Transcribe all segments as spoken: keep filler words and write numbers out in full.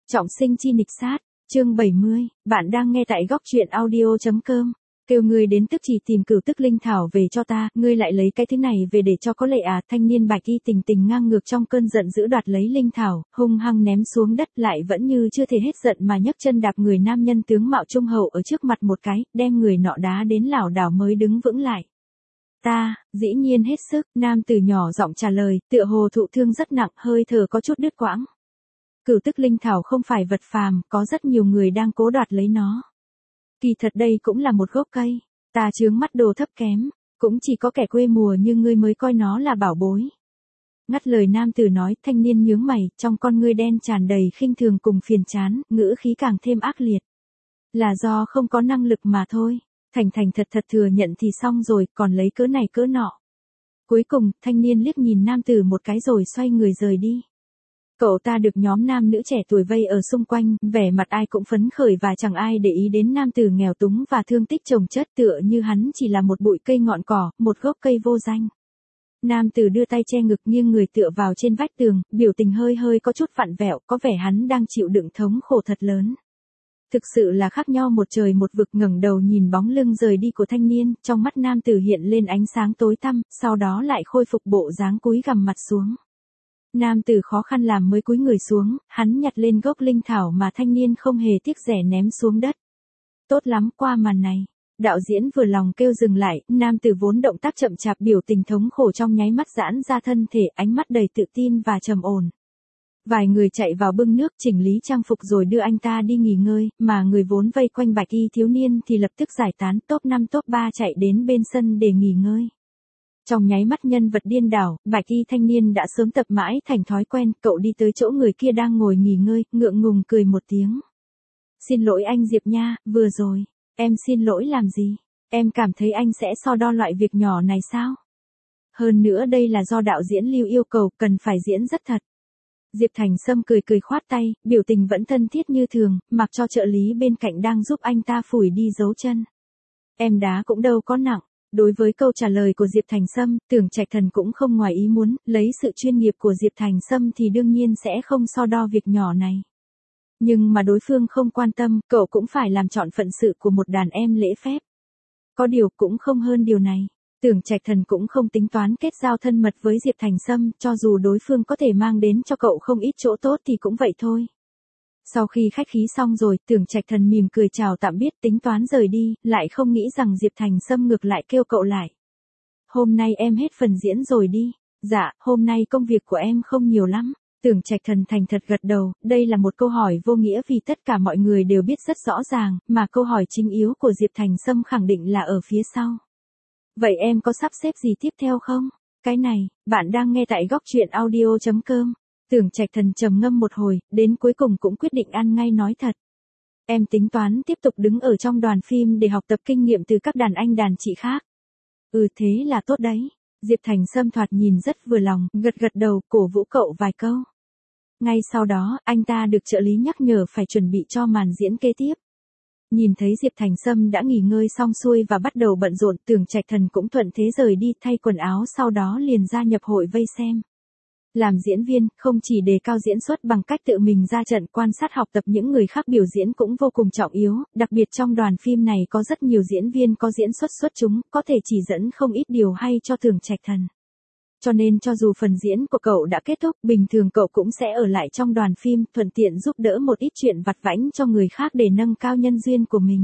Trọng sinh chi nghịch sát, chương bảy mươi, bạn đang nghe tại góc truyện audio.com. Kêu ngươi đến tức chỉ tìm cửu tức linh thảo về cho ta, ngươi lại lấy cái thứ này về để cho có lệ à? Thanh niên bạch y tình tình ngang ngược trong cơn giận dữ đoạt lấy linh thảo, hung hăng ném xuống đất, lại vẫn như chưa thể hết giận mà nhấc chân đạp người nam nhân tướng mạo trung hậu ở trước mặt một cái, đem người nọ đá đến lảo đảo mới đứng vững lại. Ta, dĩ nhiên hết sức, nam tử nhỏ giọng trả lời, tựa hồ thụ thương rất nặng, hơi thở có chút đứt quãng. Cửu tức linh thảo không phải vật phàm, có rất nhiều người đang cố đoạt lấy nó. Kỳ thật đây cũng là một gốc cây, ta chướng mắt đồ thấp kém, cũng chỉ có kẻ quê mùa như ngươi mới coi nó là bảo bối. Ngắt lời nam tử nói, thanh niên nhướng mày, trong con ngươi đen tràn đầy khinh thường cùng phiền chán, ngữ khí càng thêm ác liệt. Là do không có năng lực mà thôi, thành thành thật thật thừa nhận thì xong rồi, còn lấy cớ này cớ nọ. Cuối cùng, thanh niên liếc nhìn nam tử một cái rồi xoay người rời đi. Cậu ta được nhóm nam nữ trẻ tuổi vây ở xung quanh, vẻ mặt ai cũng phấn khởi và chẳng ai để ý đến nam tử nghèo túng và thương tích chồng chất, tựa như hắn chỉ là một bụi cây ngọn cỏ, một gốc cây vô danh. Nam tử đưa tay che ngực nghiêng người tựa vào trên vách tường, biểu tình hơi hơi có chút vặn vẹo, có vẻ hắn đang chịu đựng thống khổ thật lớn. Thực sự là khác nhau một trời một vực. Ngẩng đầu nhìn bóng lưng rời đi của thanh niên, trong mắt nam tử hiện lên ánh sáng tối tăm, sau đó lại khôi phục bộ dáng cúi gằm mặt xuống. Nam tử khó khăn làm mới cúi người xuống, hắn nhặt lên gốc linh thảo mà thanh niên không hề tiếc rẻ ném xuống đất. Tốt lắm, qua màn này. Đạo diễn vừa lòng kêu dừng lại, nam tử vốn động tác chậm chạp biểu tình thống khổ trong nháy mắt giãn ra thân thể, ánh mắt đầy tự tin và trầm ổn. Vài người chạy vào bưng nước chỉnh lý trang phục rồi đưa anh ta đi nghỉ ngơi, mà người vốn vây quanh bạch y thiếu niên thì lập tức giải tán, top năm top ba chạy đến bên sân để nghỉ ngơi. Trong nháy mắt nhân vật điên đảo, bạch y thanh niên đã sớm tập mãi thành thói quen, cậu đi tới chỗ người kia đang ngồi nghỉ ngơi, ngượng ngùng cười một tiếng. Xin lỗi anh Diệp nha, vừa rồi, em xin lỗi làm gì? Em cảm thấy anh sẽ so đo loại việc nhỏ này sao? Hơn nữa đây là do đạo diễn Lưu yêu cầu, cần phải diễn rất thật. Diệp Thành Sâm cười cười khoát tay, biểu tình vẫn thân thiết như thường, mặc cho trợ lý bên cạnh đang giúp anh ta phủi đi dấu chân. Em đá cũng đâu có nặng. Đối với câu trả lời của Diệp Thành Sâm, Tưởng Trạch Thần cũng không ngoài ý muốn, lấy sự chuyên nghiệp của Diệp Thành Sâm thì đương nhiên sẽ không so đo việc nhỏ này. Nhưng mà đối phương không quan tâm, cậu cũng phải làm trọn phận sự của một đàn em lễ phép. Có điều cũng không hơn điều này. Tưởng Trạch Thần cũng không tính toán kết giao thân mật với Diệp Thành Sâm, cho dù đối phương có thể mang đến cho cậu không ít chỗ tốt thì cũng vậy thôi. Sau khi khách khí xong rồi, Tưởng Trạch Thần mỉm cười chào tạm biệt tính toán rời đi, lại không nghĩ rằng Diệp Thành Sâm ngược lại kêu cậu lại. Hôm nay em hết phần diễn rồi đi. Dạ, hôm nay công việc của em không nhiều lắm. Tưởng Trạch Thần thành thật gật đầu, đây là một câu hỏi vô nghĩa vì tất cả mọi người đều biết rất rõ ràng, mà câu hỏi chính yếu của Diệp Thành Sâm khẳng định là ở phía sau. Vậy em có sắp xếp gì tiếp theo không? Cái này, bạn đang nghe tại góc truyện audio.com. Tưởng Trạch Thần trầm ngâm một hồi, đến cuối cùng cũng quyết định ăn ngay nói thật. Em tính toán tiếp tục đứng ở trong đoàn phim để học tập kinh nghiệm từ các đàn anh đàn chị khác. Ừ thế là tốt đấy. Diệp Thành Sâm thoạt nhìn rất vừa lòng, gật gật đầu, cổ vũ cậu vài câu. Ngay sau đó, anh ta được trợ lý nhắc nhở phải chuẩn bị cho màn diễn kế tiếp. Nhìn thấy Diệp Thành Sâm đã nghỉ ngơi xong xuôi và bắt đầu bận rộn, Tưởng Trạch Thần cũng thuận thế rời đi thay quần áo, sau đó liền gia nhập hội vây xem. Làm diễn viên, không chỉ đề cao diễn xuất bằng cách tự mình ra trận quan sát học tập những người khác biểu diễn cũng vô cùng trọng yếu, đặc biệt trong đoàn phim này có rất nhiều diễn viên có diễn xuất xuất chúng, có thể chỉ dẫn không ít điều hay cho Tưởng Trạch Thần. Cho nên cho dù phần diễn của cậu đã kết thúc, bình thường cậu cũng sẽ ở lại trong đoàn phim, thuận tiện giúp đỡ một ít chuyện vặt vãnh cho người khác để nâng cao nhân duyên của mình.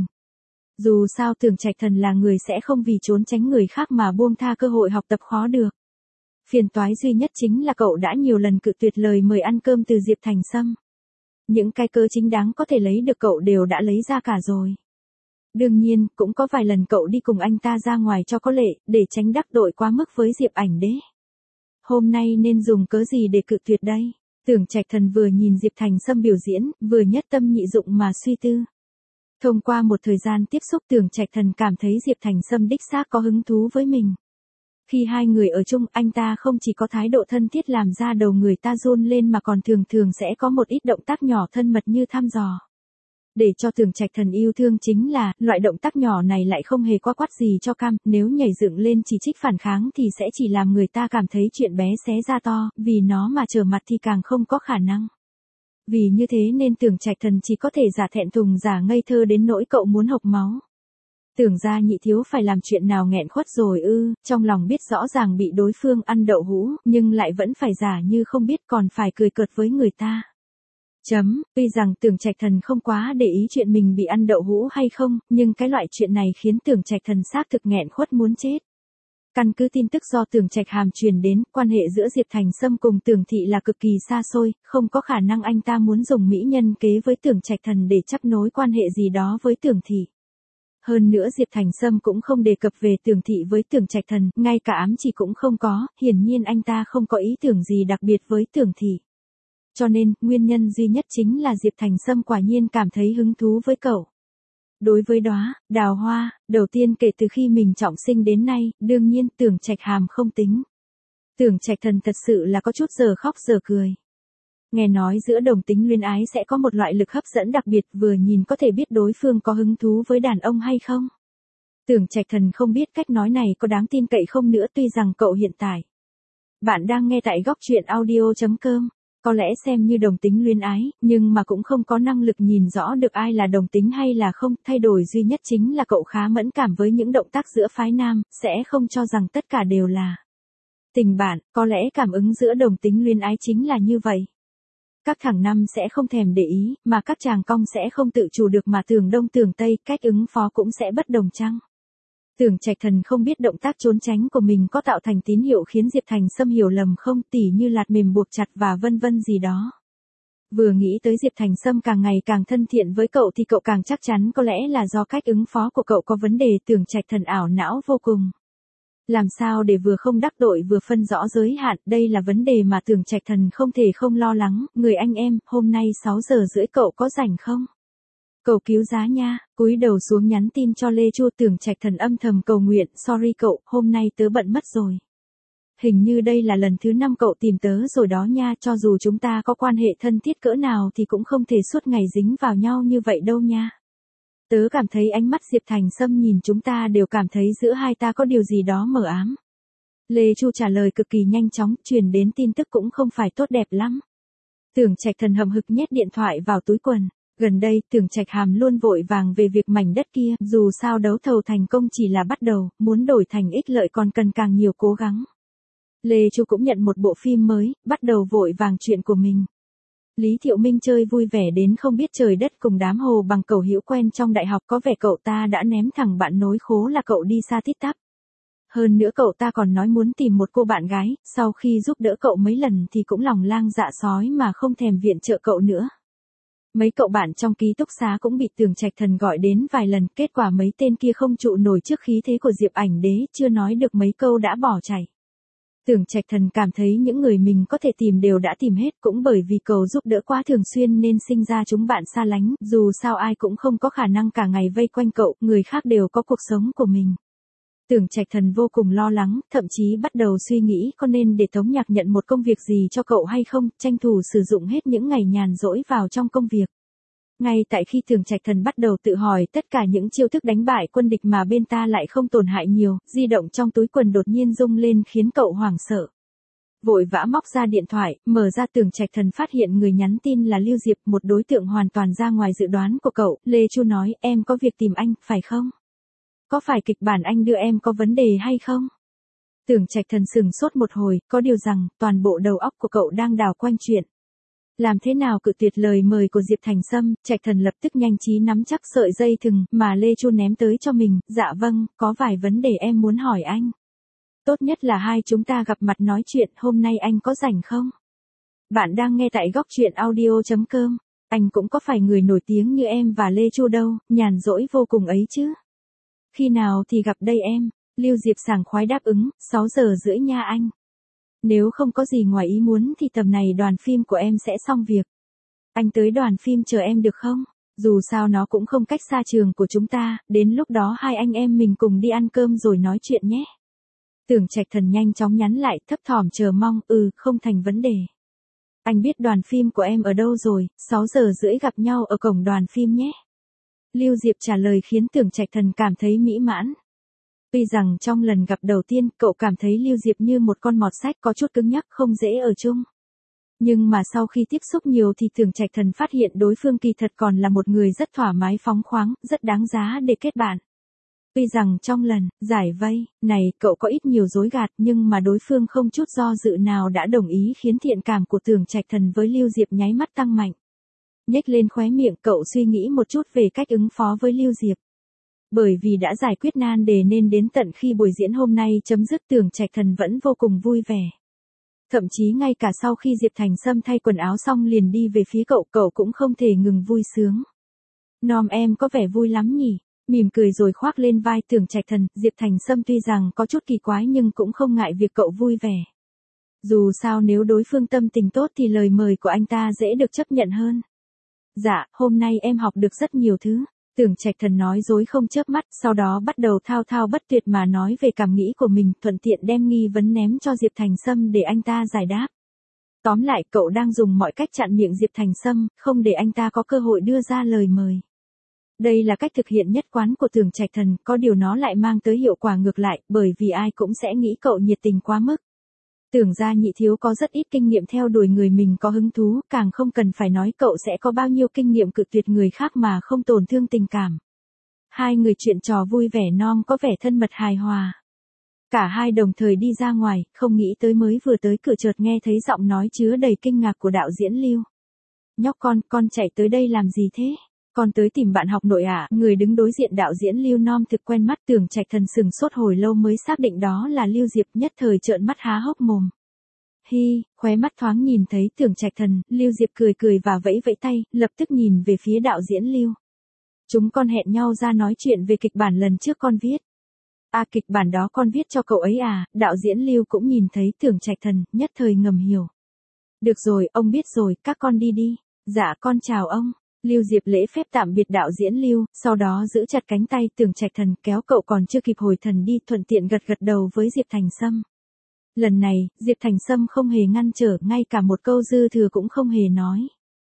Dù sao Tưởng Trạch Thần là người sẽ không vì trốn tránh người khác mà buông tha cơ hội học tập khó được. Phiền toái duy nhất chính là cậu đã nhiều lần cự tuyệt lời mời ăn cơm từ Diệp Thành Sâm. Những cái cớ chính đáng có thể lấy được cậu đều đã lấy ra cả rồi. Đương nhiên, cũng có vài lần cậu đi cùng anh ta ra ngoài cho có lệ, để tránh đắc tội quá mức với Diệp Ảnh Đế. Hôm nay nên dùng cớ gì để cự tuyệt đây? Tưởng Trạch Thần vừa nhìn Diệp Thành Sâm biểu diễn, vừa nhất tâm nhị dụng mà suy tư. Thông qua một thời gian tiếp xúc, Tưởng Trạch Thần cảm thấy Diệp Thành Sâm đích xác có hứng thú với mình. Khi hai người ở chung, anh ta không chỉ có thái độ thân thiết làm ra đầu người ta run lên mà còn thường thường sẽ có một ít động tác nhỏ thân mật như thăm dò. Để cho Tưởng Trạch Thần yêu thương chính là, loại động tác nhỏ này lại không hề quá quắt gì cho cam, nếu nhảy dựng lên chỉ trích phản kháng thì sẽ chỉ làm người ta cảm thấy chuyện bé xé ra to, vì nó mà trở mặt thì càng không có khả năng. Vì như thế nên Tưởng Trạch Thần chỉ có thể giả thẹn thùng giả ngây thơ đến nỗi cậu muốn hộc máu. Tưởng ra nhị thiếu phải làm chuyện nào nghẹn khuất rồi ư, trong lòng biết rõ ràng bị đối phương ăn đậu hũ, nhưng lại vẫn phải giả như không biết còn phải cười cợt với người ta. Chấm, tuy rằng Tưởng Trạch Thần không quá để ý chuyện mình bị ăn đậu hũ hay không, nhưng cái loại chuyện này khiến Tưởng Trạch Thần xác thực nghẹn khuất muốn chết. Căn cứ tin tức do Tưởng Trạch Hàm truyền đến, quan hệ giữa Diệp Thành Sâm cùng Tưởng Thị là cực kỳ xa xôi, không có khả năng anh ta muốn dùng mỹ nhân kế với Tưởng Trạch Thần để chấp nối quan hệ gì đó với Tưởng Thị. Hơn nữa Diệp Thành Sâm cũng không đề cập về Tưởng Thị với Tưởng Trạch Thần, ngay cả ám chỉ cũng không có, hiển nhiên anh ta không có ý tưởng gì đặc biệt với Tưởng Thị. Cho nên, nguyên nhân duy nhất chính là Diệp Thành Sâm quả nhiên cảm thấy hứng thú với cậu. Đối với đóa đào hoa, đầu tiên kể từ khi mình trọng sinh đến nay, đương nhiên Tưởng Trạch Hàm không tính. Tưởng Trạch Thần thật sự là có chút giờ khóc giờ cười. Nghe nói giữa đồng tính luyến ái sẽ có một loại lực hấp dẫn đặc biệt, vừa nhìn có thể biết đối phương có hứng thú với đàn ông hay không. Tưởng Trạch Thần không biết cách nói này có đáng tin cậy không nữa, tuy rằng cậu hiện tại. Bạn đang nghe tại góc truyện audio chấm com. Có lẽ xem như đồng tính luyến ái, nhưng mà cũng không có năng lực nhìn rõ được ai là đồng tính hay là không, thay đổi duy nhất chính là cậu khá mẫn cảm với những động tác giữa phái nam, sẽ không cho rằng tất cả đều là tình bạn, có lẽ cảm ứng giữa đồng tính luyến ái chính là như vậy. Các thằng nam sẽ không thèm để ý, mà các chàng cong sẽ không tự chủ được mà tưởng đông tưởng tây, cách ứng phó cũng sẽ bất đồng chăng. Tưởng Trạch Thần không biết động tác trốn tránh của mình có tạo thành tín hiệu khiến Diệp Thành Sâm hiểu lầm không, tỉ như lạt mềm buộc chặt và vân vân gì đó. Vừa nghĩ tới Diệp Thành Sâm càng ngày càng thân thiện với cậu thì cậu càng chắc chắn có lẽ là do cách ứng phó của cậu có vấn đề. Tưởng Trạch Thần ảo não vô cùng. Làm sao để vừa không đắc tội vừa phân rõ giới hạn, đây là vấn đề mà Tưởng Trạch Thần không thể không lo lắng. Người anh em, hôm nay sáu giờ rưỡi cậu có rảnh không? Cầu cứu giá nha, cúi đầu xuống nhắn tin cho Lê Chu. Tưởng Trạch Thần âm thầm cầu nguyện, sorry cậu, hôm nay tớ bận mất rồi. Hình như đây là lần thứ năm cậu tìm tớ rồi đó nha, cho dù chúng ta có quan hệ thân thiết cỡ nào thì cũng không thể suốt ngày dính vào nhau như vậy đâu nha. Tớ cảm thấy ánh mắt Diệp Thành Sâm nhìn chúng ta đều cảm thấy giữa hai ta có điều gì đó mờ ám. Lê Chu trả lời cực kỳ nhanh chóng, truyền đến tin tức cũng không phải tốt đẹp lắm. Tưởng Trạch Thần hậm hực nhét điện thoại vào túi quần. Gần đây, Tưởng Trạch Hàm luôn vội vàng về việc mảnh đất kia, dù sao đấu thầu thành công chỉ là bắt đầu, muốn đổi thành ích lợi còn cần càng nhiều cố gắng. Lê Chu cũng nhận một bộ phim mới, bắt đầu vội vàng chuyện của mình. Lý Thiệu Minh chơi vui vẻ đến không biết trời đất cùng đám hồ bằng cậu hữu quen trong đại học, có vẻ cậu ta đã ném thẳng bạn nối khố là cậu đi xa tít tắp. Hơn nữa cậu ta còn nói muốn tìm một cô bạn gái, sau khi giúp đỡ cậu mấy lần thì cũng lòng lang dạ sói mà không thèm viện trợ cậu nữa. Mấy cậu bạn trong ký túc xá cũng bị Tưởng Trạch Thần gọi đến vài lần, kết quả mấy tên kia không trụ nổi trước khí thế của Diệp Ảnh Đế, chưa nói được mấy câu đã bỏ chạy. Tưởng Trạch Thần cảm thấy những người mình có thể tìm đều đã tìm hết, cũng bởi vì cầu giúp đỡ quá thường xuyên nên sinh ra chúng bạn xa lánh, dù sao ai cũng không có khả năng cả ngày vây quanh cậu, người khác đều có cuộc sống của mình. Tưởng Trạch Thần vô cùng lo lắng, thậm chí bắt đầu suy nghĩ có nên để Tống Nhạc nhận một công việc gì cho cậu hay không, tranh thủ sử dụng hết những ngày nhàn rỗi vào trong công việc. Ngay tại khi Tưởng Trạch Thần bắt đầu tự hỏi tất cả những chiêu thức đánh bại quân địch mà bên ta lại không tổn hại nhiều, di động trong túi quần đột nhiên rung lên khiến cậu hoảng sợ. Vội vã móc ra điện thoại, mở ra. Tưởng Trạch Thần phát hiện người nhắn tin là Lưu Diệp, một đối tượng hoàn toàn ra ngoài dự đoán của cậu. Lê Chu nói, em có việc tìm anh, phải không? Có phải kịch bản anh đưa em có vấn đề hay không? Tưởng Trạch Thần sừng sốt một hồi, có điều rằng, toàn bộ đầu óc của cậu đang đảo quanh chuyện. Làm thế nào cự tuyệt lời mời của Diệp Thành Sâm, Trạch Thần lập tức nhanh trí nắm chắc sợi dây thừng mà Lê Chu ném tới cho mình. Dạ vâng, có vài vấn đề em muốn hỏi anh. Tốt nhất là hai chúng ta gặp mặt nói chuyện, hôm nay anh có rảnh không? Bạn đang nghe tại góc truyện audio chấm com. Anh cũng có phải người nổi tiếng như em và Lê Chu đâu, nhàn rỗi vô cùng ấy chứ. Khi nào thì gặp đây em? Lưu Diệp sảng khoái đáp ứng, sáu giờ rưỡi nha anh. Nếu không có gì ngoài ý muốn thì tầm này đoàn phim của em sẽ xong việc. Anh tới đoàn phim chờ em được không? Dù sao nó cũng không cách xa trường của chúng ta, đến lúc đó hai anh em mình cùng đi ăn cơm rồi nói chuyện nhé. Tưởng Trạch Thần nhanh chóng nhắn lại, thấp thỏm chờ mong, ừ, không thành vấn đề. Anh biết đoàn phim của em ở đâu rồi, sáu giờ rưỡi gặp nhau ở cổng đoàn phim nhé. Lưu Diệp trả lời khiến Tưởng Trạch Thần cảm thấy mỹ mãn. Tuy rằng trong lần gặp đầu tiên, cậu cảm thấy Lưu Diệp như một con mọt sách có chút cứng nhắc không dễ ở chung. Nhưng mà sau khi tiếp xúc nhiều thì Tưởng Trạch Thần phát hiện đối phương kỳ thật còn là một người rất thoải mái phóng khoáng, rất đáng giá để kết bạn. Tuy rằng trong lần giải vây này cậu có ít nhiều dối gạt nhưng mà đối phương không chút do dự nào đã đồng ý, khiến thiện cảm của Tưởng Trạch Thần với Lưu Diệp nháy mắt tăng mạnh. Nhếch lên khóe miệng, cậu suy nghĩ một chút về cách ứng phó với Lưu Diệp. Bởi vì đã giải quyết nan đề nên đến tận khi buổi diễn hôm nay chấm dứt, Tưởng Trạch Thần vẫn vô cùng vui vẻ. Thậm chí ngay cả sau khi Diệp Thành Sâm thay quần áo xong liền đi về phía cậu, cậu cũng không thể ngừng vui sướng. Nom em có vẻ vui lắm nhỉ? Mỉm cười rồi khoác lên vai Tưởng Trạch Thần, Diệp Thành Sâm tuy rằng có chút kỳ quái nhưng cũng không ngại việc cậu vui vẻ. Dù sao nếu đối phương tâm tình tốt thì lời mời của anh ta dễ được chấp nhận hơn. Dạ, hôm nay em học được rất nhiều thứ. Tưởng Trạch Thần nói dối không chớp mắt, sau đó bắt đầu thao thao bất tuyệt mà nói về cảm nghĩ của mình, thuận tiện đem nghi vấn ném cho Diệp Thành Sâm để anh ta giải đáp. Tóm lại, cậu đang dùng mọi cách chặn miệng Diệp Thành Sâm, không để anh ta có cơ hội đưa ra lời mời. Đây là cách thực hiện nhất quán của Tưởng Trạch Thần, có điều nó lại mang tới hiệu quả ngược lại, bởi vì ai cũng sẽ nghĩ cậu nhiệt tình quá mức. Tưởng ra nhị thiếu có rất ít kinh nghiệm theo đuổi người mình có hứng thú, càng không cần phải nói cậu sẽ có bao nhiêu kinh nghiệm cự tuyệt người khác mà không tổn thương tình cảm. Hai người chuyện trò vui vẻ non có vẻ thân mật hài hòa. Cả hai đồng thời đi ra ngoài, không nghĩ tới mới vừa tới cửa chợt nghe thấy giọng nói chứa đầy kinh ngạc của đạo diễn Lưu. Nhóc con, con chạy tới đây làm gì thế? Con tới tìm bạn học nội ạ. À? Người đứng đối diện đạo diễn Lưu non thực quen mắt. Tưởng Trạch Thần sừng sốt hồi lâu mới xác định đó là Lưu Diệp, nhất thời trợn mắt há hốc mồm. Hi, khóe mắt thoáng nhìn thấy Tưởng Trạch Thần, Lưu Diệp cười cười và vẫy vẫy tay, lập tức nhìn về phía đạo diễn Lưu. Chúng con hẹn nhau ra nói chuyện về kịch bản lần trước con viết. À, kịch bản đó con viết cho cậu ấy à? Đạo diễn Lưu cũng nhìn thấy Tưởng Trạch Thần, nhất thời ngầm hiểu. Được rồi, ông biết rồi, các con đi đi. Dạ con chào ông. Lưu Diệp lễ phép tạm biệt đạo diễn Lưu, sau đó giữ chặt cánh tay Tưởng Trạch Thần, kéo cậu còn chưa kịp hồi thần đi, thuận tiện gật gật đầu với Diệp Thành Sâm. Lần này, Diệp Thành Sâm không hề ngăn trở, ngay cả một câu dư thừa cũng không hề nói.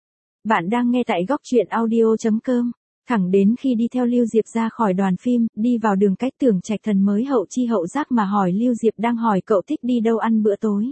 Bạn đang nghe tại góc truyện audio chấm com. Thẳng đến khi đi theo Lưu Diệp ra khỏi đoàn phim, đi vào đường cách, Tưởng Trạch Thần mới hậu chi hậu giác mà hỏi Lưu Diệp đang hỏi cậu thích đi đâu ăn bữa tối.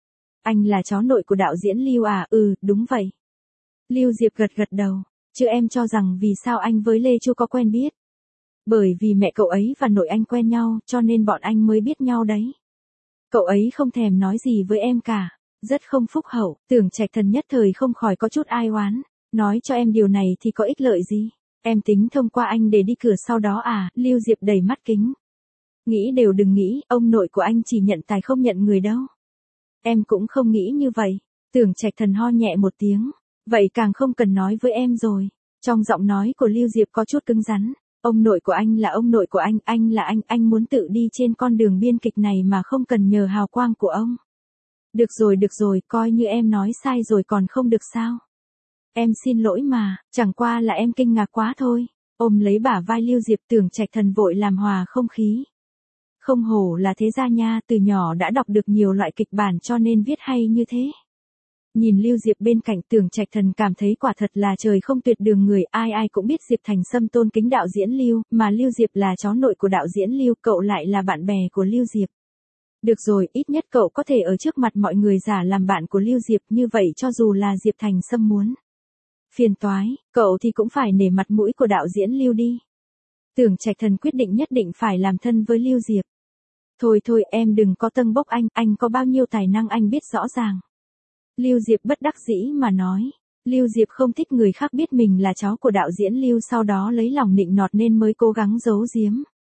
Anh là cháu nội của đạo diễn Lưu à? Ừ, đúng vậy. Lưu Diệp gật gật đầu. Chứ em cho rằng vì sao anh với Lê Chu có quen biết. Bởi vì mẹ cậu ấy và nội anh quen nhau, cho nên bọn anh mới biết nhau đấy. Cậu ấy không thèm nói gì với em cả, rất không phúc hậu. Tưởng Trạch Thần nhất thời không khỏi có chút ai oán. Nói cho em điều này thì có ích lợi gì? Em tính thông qua anh để đi cửa sau đó à? Lưu Diệp đầy mắt kính. Nghĩ đều đừng nghĩ, ông nội của anh chỉ nhận tài không nhận người đâu. Em cũng không nghĩ như vậy. Tưởng Trạch Thần ho nhẹ một tiếng. Vậy càng không cần nói với em rồi. Trong giọng nói của Lưu Diệp có chút cứng rắn. Ông nội của anh là ông nội của anh, anh là anh, anh muốn tự đi trên con đường biên kịch này mà không cần nhờ hào quang của ông. Được rồi được rồi, coi như em nói sai rồi còn không được sao. Em xin lỗi mà, chẳng qua là em kinh ngạc quá thôi. Ôm lấy bả vai Lưu Diệp, Tưởng Trạch Thần vội làm hòa không khí. Không hổ là thế gia nha, từ nhỏ đã đọc được nhiều loại kịch bản cho nên viết hay như thế. Nhìn Lưu Diệp bên cạnh, Tưởng Trạch Thần cảm thấy quả thật là trời không tuyệt đường người, ai ai cũng biết Diệp Thành Sâm tôn kính đạo diễn Lưu, mà Lưu Diệp là cháu nội của đạo diễn Lưu, cậu lại là bạn bè của Lưu Diệp. Được rồi, ít nhất cậu có thể ở trước mặt mọi người giả làm bạn của Lưu Diệp, như vậy cho dù là Diệp Thành Sâm muốn phiền toái, cậu thì cũng phải nể mặt mũi của đạo diễn Lưu đi. Tưởng Trạch Thần quyết định nhất định phải làm thân với Lưu Diệp. Thôi thôi em đừng có tâng bốc anh, anh có bao nhiêu tài năng anh biết rõ ràng. Lưu Diệp bất đắc dĩ mà nói. Lưu Diệp không thích người khác biết mình là cháu của đạo diễn Lưu, sau đó lấy lòng nịnh nọt nên mới cố gắng giấu giếm.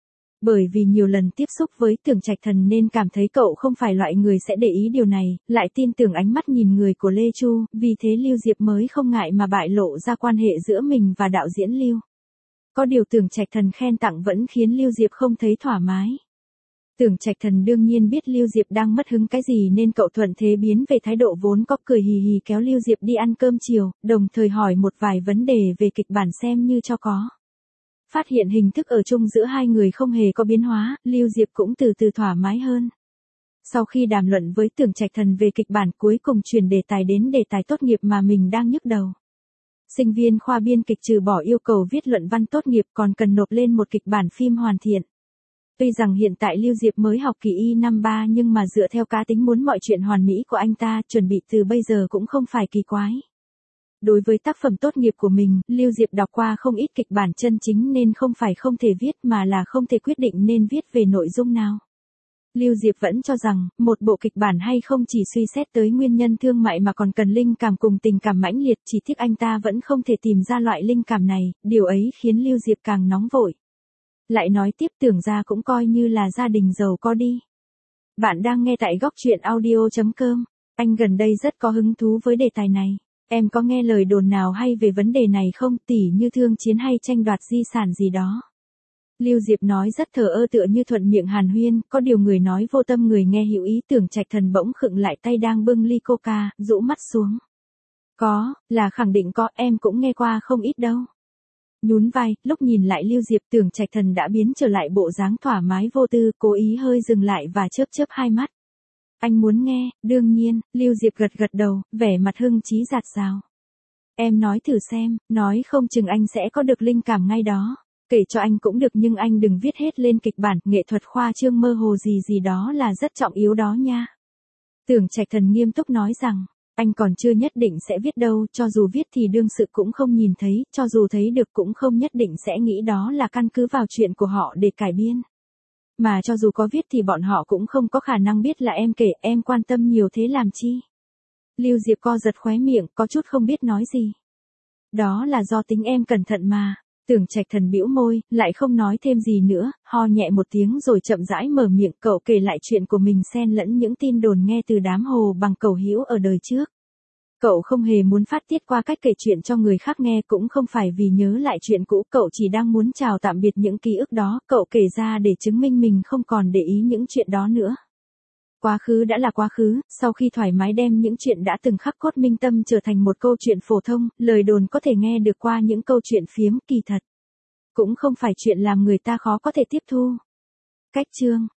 Bởi vì nhiều lần tiếp xúc với Tưởng Trạch Thần nên cảm thấy cậu không phải loại người sẽ để ý điều này, lại tin tưởng ánh mắt nhìn người của Lê Chu, vì thế Lưu Diệp mới không ngại mà bại lộ ra quan hệ giữa mình và đạo diễn Lưu. Có điều Tưởng Trạch Thần khen tặng vẫn khiến Lưu Diệp không thấy thoải mái. Tưởng Trạch Thần đương nhiên biết Lưu Diệp đang mất hứng cái gì nên cậu thuận thế biến về thái độ vốn có, cười hì hì kéo Lưu Diệp đi ăn cơm chiều, đồng thời hỏi một vài vấn đề về kịch bản xem như cho có. Phát hiện hình thức ở chung giữa hai người không hề có biến hóa, Lưu Diệp cũng từ từ thoải mái hơn. Sau khi đàm luận với Tưởng Trạch Thần về kịch bản, cuối cùng chuyển đề tài đến đề tài tốt nghiệp mà mình đang nhức đầu. Sinh viên khoa biên kịch trừ bỏ yêu cầu viết luận văn tốt nghiệp còn cần nộp lên một kịch bản phim hoàn thiện. Tuy rằng hiện tại Lưu Diệp mới học kỳ y năm ba nhưng mà dựa theo cá tính muốn mọi chuyện hoàn mỹ của anh ta, chuẩn bị từ bây giờ cũng không phải kỳ quái. Đối với tác phẩm tốt nghiệp của mình, Lưu Diệp đọc qua không ít kịch bản chân chính nên không phải không thể viết mà là không thể quyết định nên viết về nội dung nào. Lưu Diệp vẫn cho rằng, một bộ kịch bản hay không chỉ suy xét tới nguyên nhân thương mại mà còn cần linh cảm cùng tình cảm mãnh liệt, chỉ tiếc anh ta vẫn không thể tìm ra loại linh cảm này, điều ấy khiến Lưu Diệp càng nóng vội. Lại nói tiếp, tưởng ra cũng coi như là gia đình giàu có đi. Bạn đang nghe tại góc truyện audio chấm com. Anh gần đây rất có hứng thú với đề tài này. Em có nghe lời đồn nào hay về vấn đề này không, tỉ như thương chiến hay tranh đoạt di sản gì đó? Lưu Diệp nói rất thờ ơ tựa như thuận miệng hàn huyên, có điều người nói vô tâm người nghe hữu ý. Tưởng Trạch Thần bỗng khựng lại, tay đang bưng ly coca, rũ mắt xuống. Có, là khẳng định có, em cũng nghe qua không ít đâu. Nhún vai, lúc nhìn lại Lưu Diệp, Tưởng Trạch Thần đã biến trở lại bộ dáng thoải mái vô tư, cố ý hơi dừng lại và chớp chớp hai mắt. Anh muốn nghe, đương nhiên, Lưu Diệp gật gật đầu, vẻ mặt hưng trí dạt dào. Em nói thử xem, nói không chừng anh sẽ có được linh cảm ngay đó. Kể cho anh cũng được nhưng anh đừng viết hết lên kịch bản, nghệ thuật khoa trương mơ hồ gì gì đó là rất trọng yếu đó nha. Tưởng Trạch Thần nghiêm túc nói rằng, anh còn chưa nhất định sẽ viết đâu, cho dù viết thì đương sự cũng không nhìn thấy, cho dù thấy được cũng không nhất định sẽ nghĩ đó là căn cứ vào chuyện của họ để cải biên. Mà cho dù có viết thì bọn họ cũng không có khả năng biết là em kể, em quan tâm nhiều thế làm chi. Lưu Diệp co giật khóe miệng, có chút không biết nói gì. Đó là do tính em cẩn thận mà. Tưởng Trạch Thần bĩu môi, lại không nói thêm gì nữa, ho nhẹ một tiếng rồi chậm rãi mở miệng, cậu kể lại chuyện của mình xen lẫn những tin đồn nghe từ đám hồ bằng cẩu hữu ở đời trước. Cậu không hề muốn phát tiết qua cách kể chuyện cho người khác nghe, cũng không phải vì nhớ lại chuyện cũ, cậu chỉ đang muốn chào tạm biệt những ký ức đó, cậu kể ra để chứng minh mình không còn để ý những chuyện đó nữa. Quá khứ đã là quá khứ, sau khi thoải mái đem những chuyện đã từng khắc cốt minh tâm trở thành một câu chuyện phổ thông, lời đồn có thể nghe được qua những câu chuyện phiếm, kỳ thật cũng không phải chuyện làm người ta khó có thể tiếp thu. Cách chương